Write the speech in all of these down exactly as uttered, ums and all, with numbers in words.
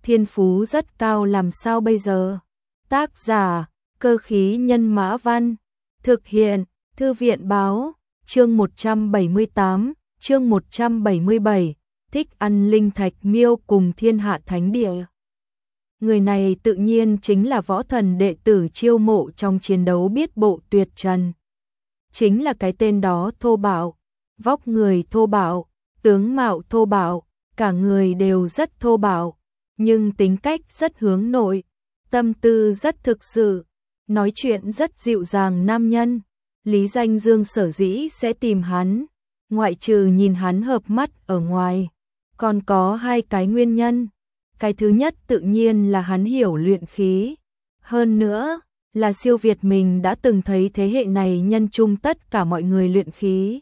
thiên phú rất cao làm sao bây giờ? Tác giả, Cơ khí nhân mã văn. Thực hiện, Thư viện báo, chương một trăm bảy mươi tám, chương một trăm bảy mươi bảy, thích ăn linh thạch miêu cùng thiên hạ thánh địa. Người này tự nhiên chính là võ thần đệ tử chiêu mộ trong chiến đấu biết bộ tuyệt trần. Chính là cái tên đó thô bạo, vóc người thô bạo, tướng mạo thô bạo, cả người đều rất thô bạo, nhưng tính cách rất hướng nội, tâm tư rất thực sự, nói chuyện rất dịu dàng nam nhân. Lý Danh Dương sở dĩ sẽ tìm hắn, ngoại trừ nhìn hắn hợp mắt ở ngoài, còn có hai cái nguyên nhân. Cái thứ nhất tự nhiên là hắn hiểu luyện khí, hơn nữa là siêu việt mình đã từng thấy thế hệ này nhân chung tất cả mọi người luyện khí.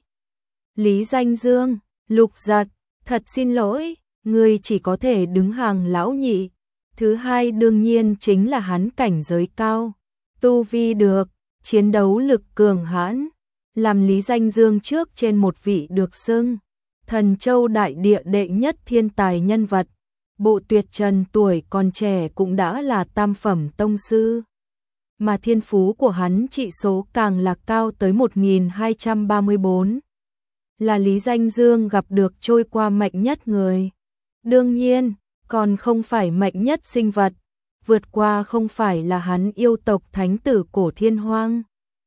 Lý Danh Dương, Lục Giật, thật xin lỗi, ngươi chỉ có thể đứng hàng lão nhị. Thứ hai đương nhiên chính là hắn cảnh giới cao, tu vi được, chiến đấu lực cường hãn, làm Lý Danh Dương trước trên một vị được xưng Thần Châu đại địa đệ nhất thiên tài nhân vật. Bộ tuyệt trần tuổi còn trẻ cũng đã là tam phẩm tông sư, mà thiên phú của hắn trị số càng là cao tới một nghìn hai trăm ba mươi bốn. Là Lý Danh Dương gặp được trôi qua mạnh nhất người. Đương nhiên, còn không phải mạnh nhất sinh vật, vượt qua không phải là hắn yêu tộc thánh tử cổ thiên hoang.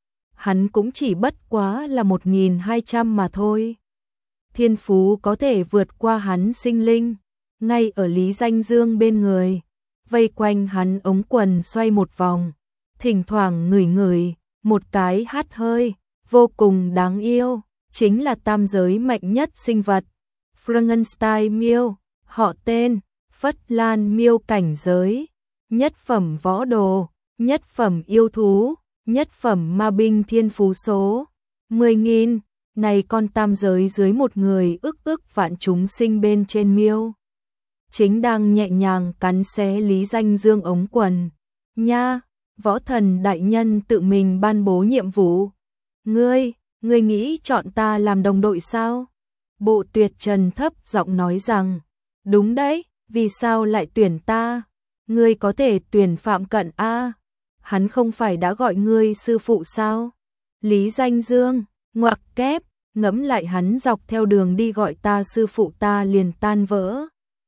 Hắn cũng chỉ bất quá là một nghìn hai trăm mà thôi. Thiên phú có thể vượt qua hắn sinh linh. Ngay ở Lý Danh Dương bên người, vây quanh hắn ống quần xoay một vòng, thỉnh thoảng ngửi ngửi, một cái hắt hơi, vô cùng đáng yêu, chính là tam giới mạnh nhất sinh vật, Frankenstein miêu, họ tên, Phất Lan miêu cảnh giới, nhất phẩm võ đồ, nhất phẩm yêu thú, nhất phẩm ma binh thiên phú số, mười nghìn, này con tam giới dưới một người ức ức vạn chúng sinh bên trên miêu. Chính đang nhẹ nhàng cắn xé Lý Danh Dương ống quần. Nha, võ thần đại nhân tự mình ban bố nhiệm vụ. Ngươi, ngươi nghĩ chọn ta làm đồng đội sao? Bộ tuyệt trần thấp giọng nói rằng, đúng đấy, vì sao lại tuyển ta? Ngươi có thể tuyển Phạm Cận a? Hắn không phải đã gọi ngươi sư phụ sao? Lý Danh Dương, ngoặc kép, ngẫm lại hắn dọc theo đường đi gọi ta sư phụ ta liền tan vỡ.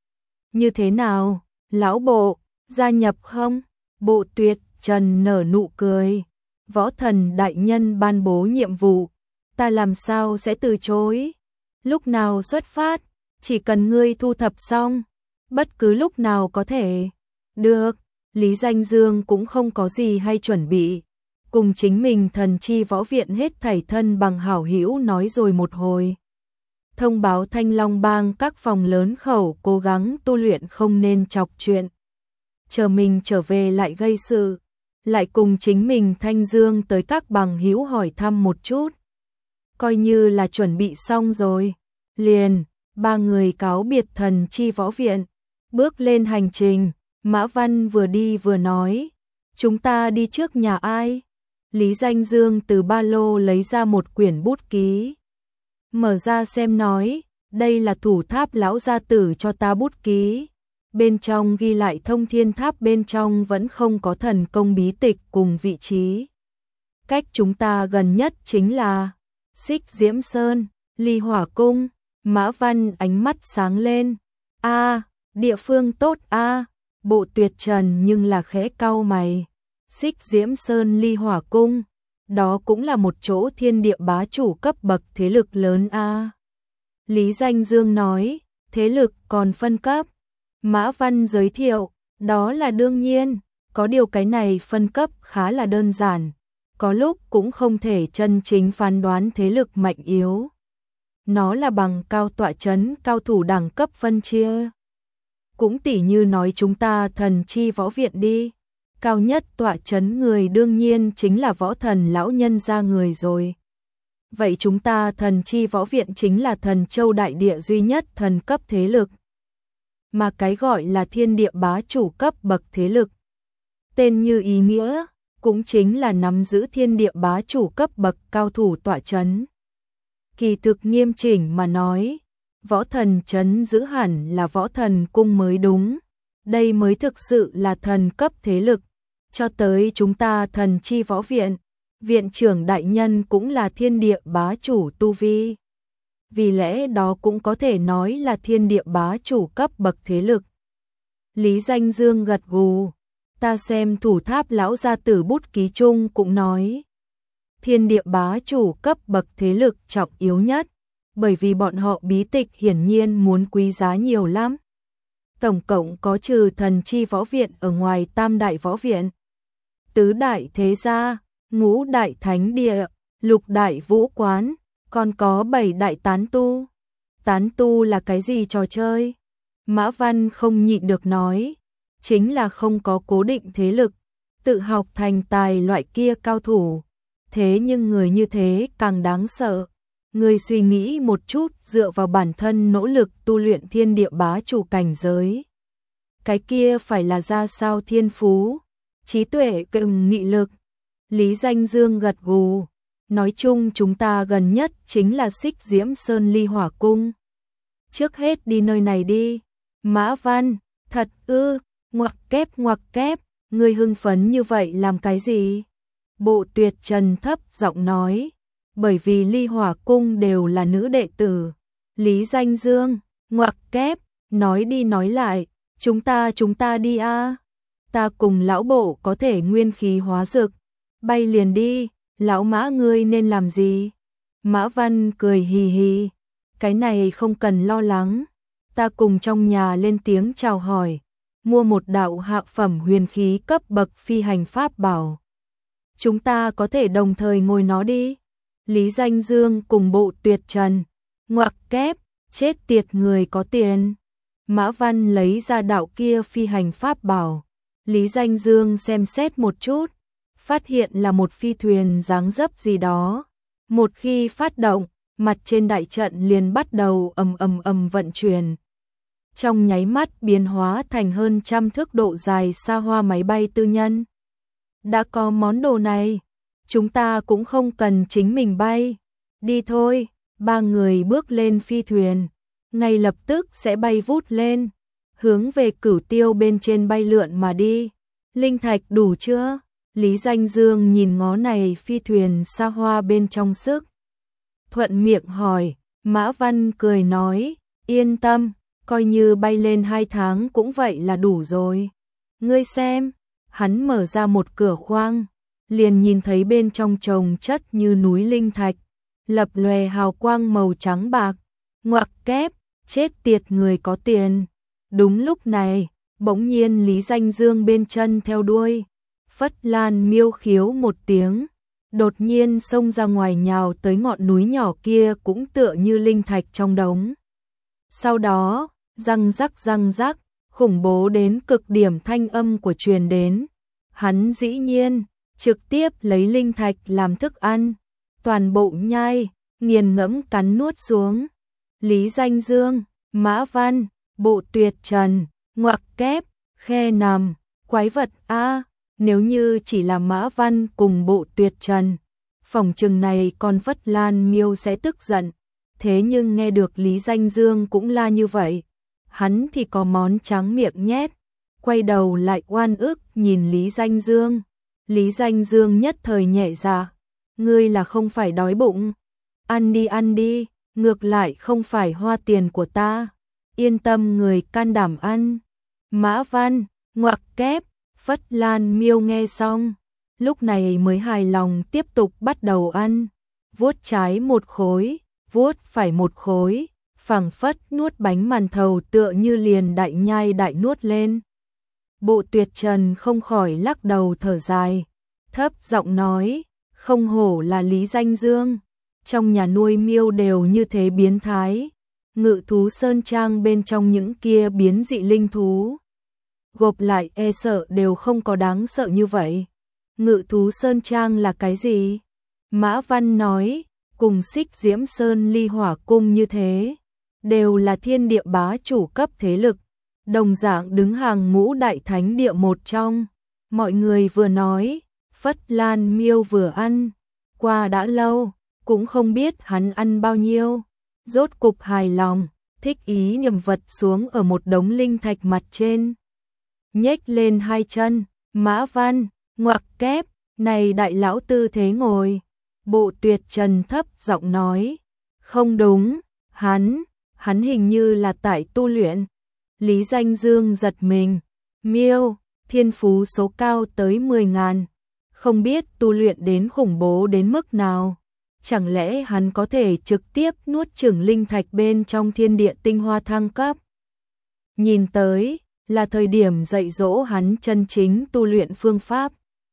Như thế nào, lão bộ, gia nhập không? Bộ tuyệt trần nở nụ cười. Võ thần đại nhân ban bố nhiệm vụ, ta làm sao sẽ từ chối? Lúc nào xuất phát, chỉ cần ngươi thu thập xong, bất cứ lúc nào có thể. Được, Lý Danh Dương cũng không có gì hay chuẩn bị, cùng chính mình thần chi võ viện hết thảy thân bằng hảo hữu nói rồi một hồi. Thông báo Thanh Long Bang các phòng lớn khẩu cố gắng tu luyện không nên chọc chuyện. Chờ mình trở về lại gây sự, lại cùng chính mình Thanh Dương tới các bằng hữu hỏi thăm một chút. Coi như là chuẩn bị xong rồi. Liền, ba người cáo biệt thần chi võ viện, bước lên hành trình. Mã Văn vừa đi vừa nói, chúng ta đi trước nhà ai? Lý Danh Dương từ ba lô lấy ra một quyển bút ký. Mở ra xem nói, đây là thủ tháp lão gia tử cho ta bút ký. Bên trong ghi lại thông thiên tháp bên trong vẫn không có thần công bí tịch cùng vị trí. Cách chúng ta gần nhất chính là Xích Diễm Sơn, Ly Hỏa Cung. Mã Văn ánh mắt sáng lên. A, địa phương tốt a. Bộ tuyệt trần nhưng là khẽ cau mày. Xích Diễm Sơn Ly Hỏa Cung, đó cũng là một chỗ thiên địa bá chủ cấp bậc thế lực lớn a. Lý Danh Dương nói, thế lực còn phân cấp. Mã Văn giới thiệu, đó là đương nhiên, có điều cái này phân cấp khá là đơn giản, có lúc cũng không thể chân chính phán đoán thế lực mạnh yếu. Nó là bằng cao tọa chấn cao thủ đẳng cấp phân chia. Cũng tỉ như nói chúng ta thần chi võ viện đi. Cao nhất tọa chấn người đương nhiên chính là võ thần lão nhân gia người rồi. Vậy chúng ta thần chi võ viện chính là thần châu đại địa duy nhất thần cấp thế lực. Mà cái gọi là thiên địa bá chủ cấp bậc thế lực. Tên như ý nghĩa, cũng chính là nắm giữ thiên địa bá chủ cấp bậc cao thủ tọa chấn. Kỳ thực nghiêm chỉnh mà nói, võ thần chấn giữ hẳn là võ thần cung mới đúng. đây mới thực sự là thần cấp thế lực. Cho tới chúng ta thần chi võ viện, viện trưởng đại nhân cũng là thiên địa bá chủ tu vi. Vì lẽ đó cũng có thể nói là thiên địa bá chủ cấp bậc thế lực. Lý Danh Dương gật gù, ta xem thủ tháp lão gia tử bút ký chung cũng nói. Thiên địa bá chủ cấp bậc thế lực trọng yếu nhất, bởi vì bọn họ bí tịch hiển nhiên muốn quý giá nhiều lắm. Tổng cộng có trừ thần chi võ viện ở ngoài tam đại võ viện, tứ đại thế gia, ngũ đại thánh địa, lục đại vũ quán, còn có bảy đại tán tu. Tán tu là cái gì trò chơi? Mã Văn không nhịn được nói, chính là không có cố định thế lực, tự học thành tài loại kia cao thủ. Thế nhưng người như thế càng đáng sợ. Người suy nghĩ một chút, dựa vào bản thân nỗ lực tu luyện thiên địa bá chủ cảnh giới. Cái kia phải là ra sao thiên phú, trí tuệ cùng nghị lực. Lý Danh Dương gật gù, nói chung chúng ta gần nhất chính là Xích Diễm Sơn Ly Hỏa Cung. Trước hết đi nơi này đi. Mã Văn, thật ư, ngoặc kép ngoặc kép, ngươi hưng phấn như vậy làm cái gì? Bộ Tuyệt Trần thấp giọng nói, bởi vì Ly Hỏa Cung đều là nữ đệ tử. Lý Danh Dương, ngoặc kép, nói đi nói lại, chúng ta chúng ta đi a. Ta cùng lão bộ có thể nguyên khí hóa dực, bay liền đi, lão Mã ngươi nên làm gì? Mã Văn cười hì hì, cái này không cần lo lắng, ta cùng trong nhà lên tiếng chào hỏi, mua một đạo hạ phẩm huyền khí cấp bậc phi hành pháp bảo. Chúng ta có thể đồng thời ngồi nó đi. Lý Danh Dương cùng Bộ Tuyệt Trần, ngoặc kép, chết tiệt người có tiền. Mã Văn lấy ra đạo kia phi hành pháp bảo. Lý Danh Dương xem xét một chút, phát hiện là một phi thuyền dáng dấp gì đó. Một khi phát động, mặt trên đại trận liền bắt đầu ầm ầm ầm vận chuyển. Trong nháy mắt biến hóa thành hơn trăm thước độ dài xa hoa máy bay tư nhân. Đã có món đồ này, chúng ta cũng không cần chính mình bay. Đi thôi, ba người bước lên phi thuyền, ngay lập tức sẽ bay vút lên, hướng về Cửu Tiêu bên trên bay lượn mà đi. Linh thạch đủ chưa? Lý Danh Dương nhìn ngó này phi thuyền xa hoa bên trong sức. Thuận miệng hỏi, Mã Văn cười nói, yên tâm, coi như bay lên hai tháng cũng vậy là đủ rồi. Ngươi xem, hắn mở ra một cửa khoang, liền nhìn thấy bên trong chồng chất như núi linh thạch, lập lòe hào quang màu trắng bạc. Ngoặc kép, chết tiệt người có tiền. Đúng lúc này, bỗng nhiên Lý Danh Dương bên chân theo đuôi, Phất Lan miêu khiếu một tiếng, đột nhiên xông ra ngoài nhào tới ngọn núi nhỏ kia cũng tựa như linh thạch trong đống. Sau đó, răng rắc răng rắc, khủng bố đến cực điểm thanh âm của truyền đến. Hắn dĩ nhiên trực tiếp lấy linh thạch làm thức ăn, toàn bộ nhai, nghiền ngẫm cắn nuốt xuống. Lý Danh Dương, Mã Văn, Bộ Tuyệt Trần, ngoặc kép, khe nằm, quái vật a. Nếu như chỉ là Mã Văn cùng Bộ Tuyệt Trần, phòng trừng này con Phất Lan miêu sẽ tức giận. Thế nhưng nghe được Lý Danh Dương cũng la như vậy, hắn thì có món trắng miệng nhét, quay đầu lại oan ức nhìn Lý Danh Dương. Lý Danh Dương nhất thời nhẹ dạ, ngươi là không phải đói bụng, ăn đi ăn đi, ngược lại không phải hoa tiền của ta, yên tâm người can đảm ăn. Mã Văn, ngoặc kép, Phất Lan miêu nghe xong, lúc này mới hài lòng tiếp tục bắt đầu ăn, vuốt trái một khối, vuốt phải một khối, phảng phất nuốt bánh màn thầu tựa như liền đại nhai đại nuốt lên. Bộ Tuyệt Trần không khỏi lắc đầu thở dài, thấp giọng nói, không hổ là Lý Danh Dương, trong nhà nuôi miêu đều như thế biến thái. Ngự thú sơn trang bên trong những kia biến dị linh thú, gộp lại e sợ đều không có đáng sợ như vậy. Ngự thú sơn trang là cái gì? Mã Văn nói, cùng Xích Diễm Sơn Ly Hỏa Cung như thế, đều là thiên địa bá chủ cấp thế lực, đồng dạng đứng hàng ngũ đại thánh địa một trong. Mọi người vừa nói, Phất Lan miêu vừa ăn, qua đã lâu, cũng không biết hắn ăn bao nhiêu, rốt cục hài lòng, thích ý nhầm vật xuống ở một đống linh thạch mặt trên. nhếch lên hai chân, Mã Văn, ngoặc kép, này đại lão tư thế ngồi. Bộ Tuyệt Trần thấp giọng nói, không đúng, hắn, hắn hình như là tại tu luyện. Lý Danh Dương giật mình, miêu, thiên phú số cao tới mười ngàn, không biết tu luyện đến khủng bố đến mức nào. Chẳng lẽ hắn có thể trực tiếp nuốt chửng linh thạch bên trong thiên địa tinh hoa thăng cấp? Nhìn tới, là thời điểm dạy dỗ hắn chân chính tu luyện phương pháp.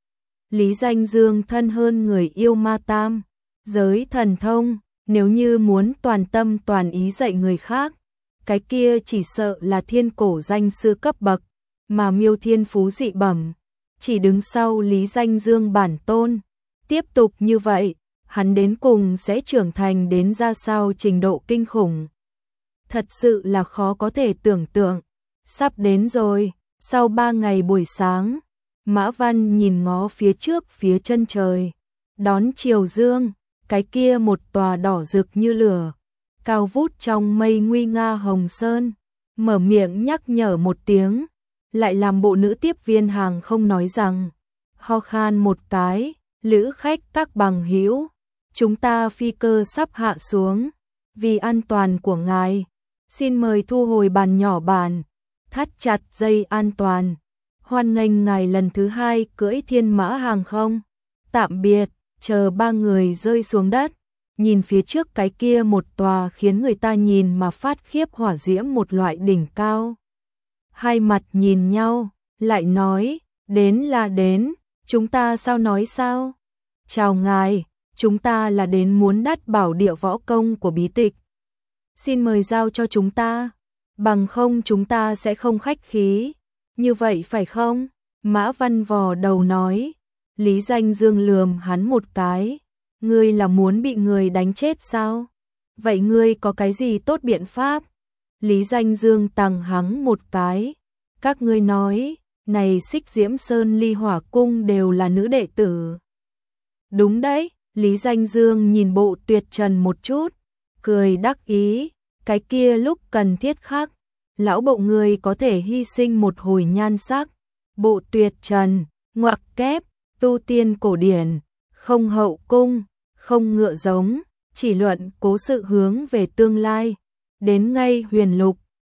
Lý Danh Dương thân hơn người yêu ma tam, giới thần thông, nếu như muốn toàn tâm toàn ý dạy người khác, cái kia chỉ sợ là thiên cổ danh sư cấp bậc, mà miêu thiên phú dị bẩm, chỉ đứng sau Lý Danh Dương bản tôn. Tiếp tục như vậy, hắn đến cùng sẽ trưởng thành đến ra sao trình độ kinh khủng. Thật sự là khó có thể tưởng tượng. Sắp đến rồi, sau ba ngày buổi sáng, Mã Văn nhìn ngó phía trước phía chân trời, đón chiều dương, cái kia một tòa đỏ rực như lửa, cao vút trong mây nguy nga hồng sơn, mở miệng nhắc nhở một tiếng, lại làm bộ nữ tiếp viên hàng không nói rằng, ho khan một cái, lữ khách các bằng hữu, chúng ta phi cơ sắp hạ xuống, vì an toàn của ngài, xin mời thu hồi bàn nhỏ bàn, thắt chặt dây an toàn, hoan nghênh ngài lần thứ hai cưỡi thiên mã hàng không, tạm biệt. Chờ ba người rơi xuống đất, nhìn phía trước cái kia một tòa khiến người ta nhìn mà phát khiếp hỏa diễm một loại đỉnh cao. Hai mặt nhìn nhau, lại nói, đến là đến, chúng ta sao nói sao? Chào ngài, chúng ta là đến muốn đắt bảo địa võ công của bí tịch. Xin mời giao cho chúng ta, bằng không chúng ta sẽ không khách khí. Như vậy phải không? Mã Văn vò đầu nói. Lý Danh Dương lườm hắn một cái, ngươi là muốn bị người đánh chết sao? Vậy ngươi có cái gì tốt biện pháp? Lý Danh Dương tằng hắn một cái, các ngươi nói, này Xích Diễm Sơn Ly Hỏa Cung đều là nữ đệ tử. Đúng đấy, Lý Danh Dương nhìn Bộ Tuyệt Trần một chút, cười đắc ý, cái kia lúc cần thiết khác, lão bộ người có thể hy sinh một hồi nhan sắc. Bộ Tuyệt Trần, ngoặc kép, tu tiên cổ điển, không hậu cung, không ngựa giống, chỉ luận cố sự hướng về tương lai, đến ngay huyền lục,